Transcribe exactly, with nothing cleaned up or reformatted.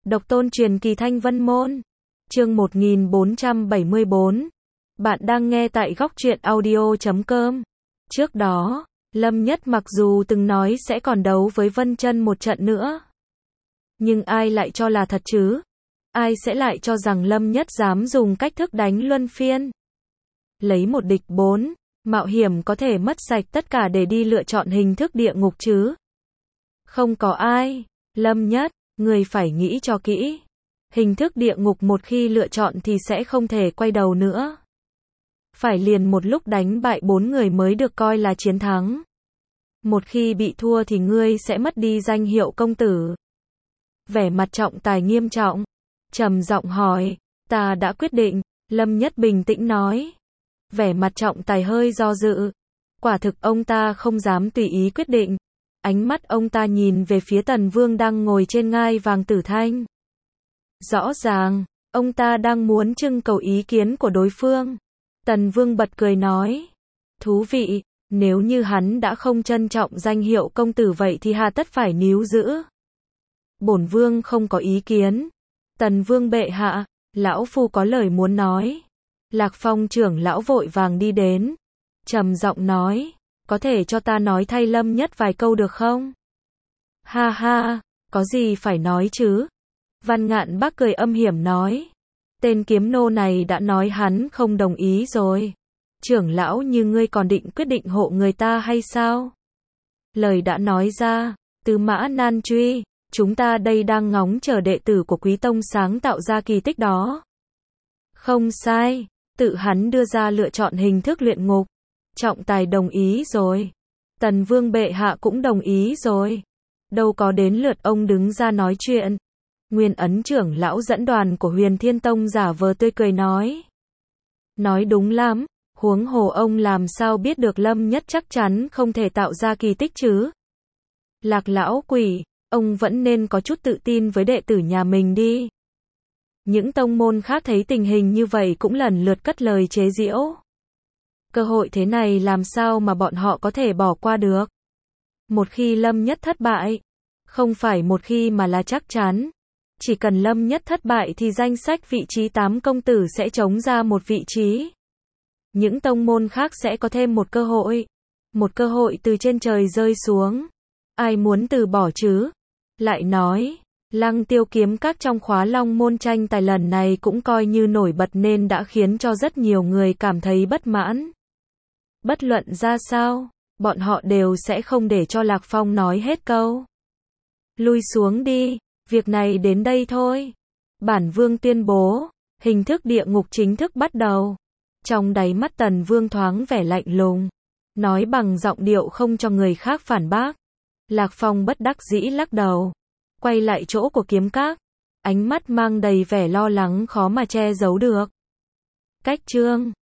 Độc tôn truyền kỳ Thanh Vân Môn. Chương một nghìn bốn trăm bảy mươi bốn. Bạn đang nghe tại góc truyện audio chấm com. Trước đó, Lâm Nhất mặc dù từng nói sẽ còn đấu với Vân Chân một trận nữa. Nhưng ai lại cho là thật chứ? Ai sẽ lại cho rằng Lâm Nhất dám dùng cách thức đánh luân phiên? Lấy một địch bốn, mạo hiểm có thể mất sạch tất cả để đi lựa chọn hình thức địa ngục chứ? Không có ai. Lâm Nhất, người phải nghĩ cho kỹ. Hình thức địa ngục một khi lựa chọn thì sẽ không thể quay đầu nữa. Phải liền một lúc đánh bại bốn người mới được coi là chiến thắng. Một khi bị thua thì ngươi sẽ mất đi danh hiệu công tử. Vẻ mặt Trọng Tài nghiêm trọng, trầm giọng hỏi, ta đã quyết định. Lâm Nhất bình tĩnh nói. Vẻ mặt Trọng Tài hơi do dự. Quả thực ông ta không dám tùy ý quyết định. Ánh mắt ông ta nhìn về phía Tần Vương đang ngồi trên ngai vàng Tử Thanh. Rõ ràng, ông ta đang muốn trưng cầu ý kiến của đối phương. Tần Vương bật cười nói. Thú vị, nếu như hắn đã không trân trọng danh hiệu công tử vậy thì hà tất phải níu giữ. Bổn Vương không có ý kiến. Tần Vương bệ hạ, lão phu có lời muốn nói. Lạc Phong trưởng lão vội vàng đi đến. Trầm giọng nói. Có thể cho ta nói thay Lâm Nhất vài câu được không? Ha ha, có gì phải nói chứ? Văn Ngạn Bác cười âm hiểm nói. Tên kiếm nô này đã nói hắn không đồng ý rồi. Trưởng lão như ngươi còn định quyết định hộ người ta hay sao? Lời đã nói ra, Tư Mã Nan Truy, chúng ta đây đang ngóng chờ đệ tử của Quý Tông sáng tạo ra kỳ tích đó. Không sai, tự hắn đưa ra lựa chọn hình thức luyện ngục. Trọng Tài đồng ý rồi. Tần Vương bệ hạ cũng đồng ý rồi. Đâu có đến lượt ông đứng ra nói chuyện. Nguyên Ấn trưởng lão dẫn đoàn của Huyền Thiên Tông giả vờ tươi cười nói. Nói đúng lắm, huống hồ ông làm sao biết được Lâm Nhất chắc chắn không thể tạo ra kỳ tích chứ? Lạc lão quỷ, ông vẫn nên có chút tự tin với đệ tử nhà mình đi. Những tông môn khác thấy tình hình như vậy cũng lần lượt cất lời chế giễu. Cơ hội thế này làm sao mà bọn họ có thể bỏ qua được? Một khi Lâm Nhất thất bại, không phải một khi mà là chắc chắn. Chỉ cần Lâm Nhất thất bại thì danh sách vị trí tám công tử sẽ trống ra một vị trí. Những tông môn khác sẽ có thêm một cơ hội. Một cơ hội từ trên trời rơi xuống. Ai muốn từ bỏ chứ? Lại nói, Lăng Tiêu kiếm các trong khóa Long môn tranh tài lần này cũng coi như nổi bật nên đã khiến cho rất nhiều người cảm thấy bất mãn. Bất luận ra sao, bọn họ đều sẽ không để cho Lạc Phong nói hết câu. Lui xuống đi, việc này đến đây thôi. Bản Vương tuyên bố, hình thức địa ngục chính thức bắt đầu. Trong đáy mắt Tần Vương thoáng vẻ lạnh lùng, nói bằng giọng điệu không cho người khác phản bác. Lạc Phong bất đắc dĩ lắc đầu, quay lại chỗ của kiếm các, ánh mắt mang đầy vẻ lo lắng khó mà che giấu được. Cách chương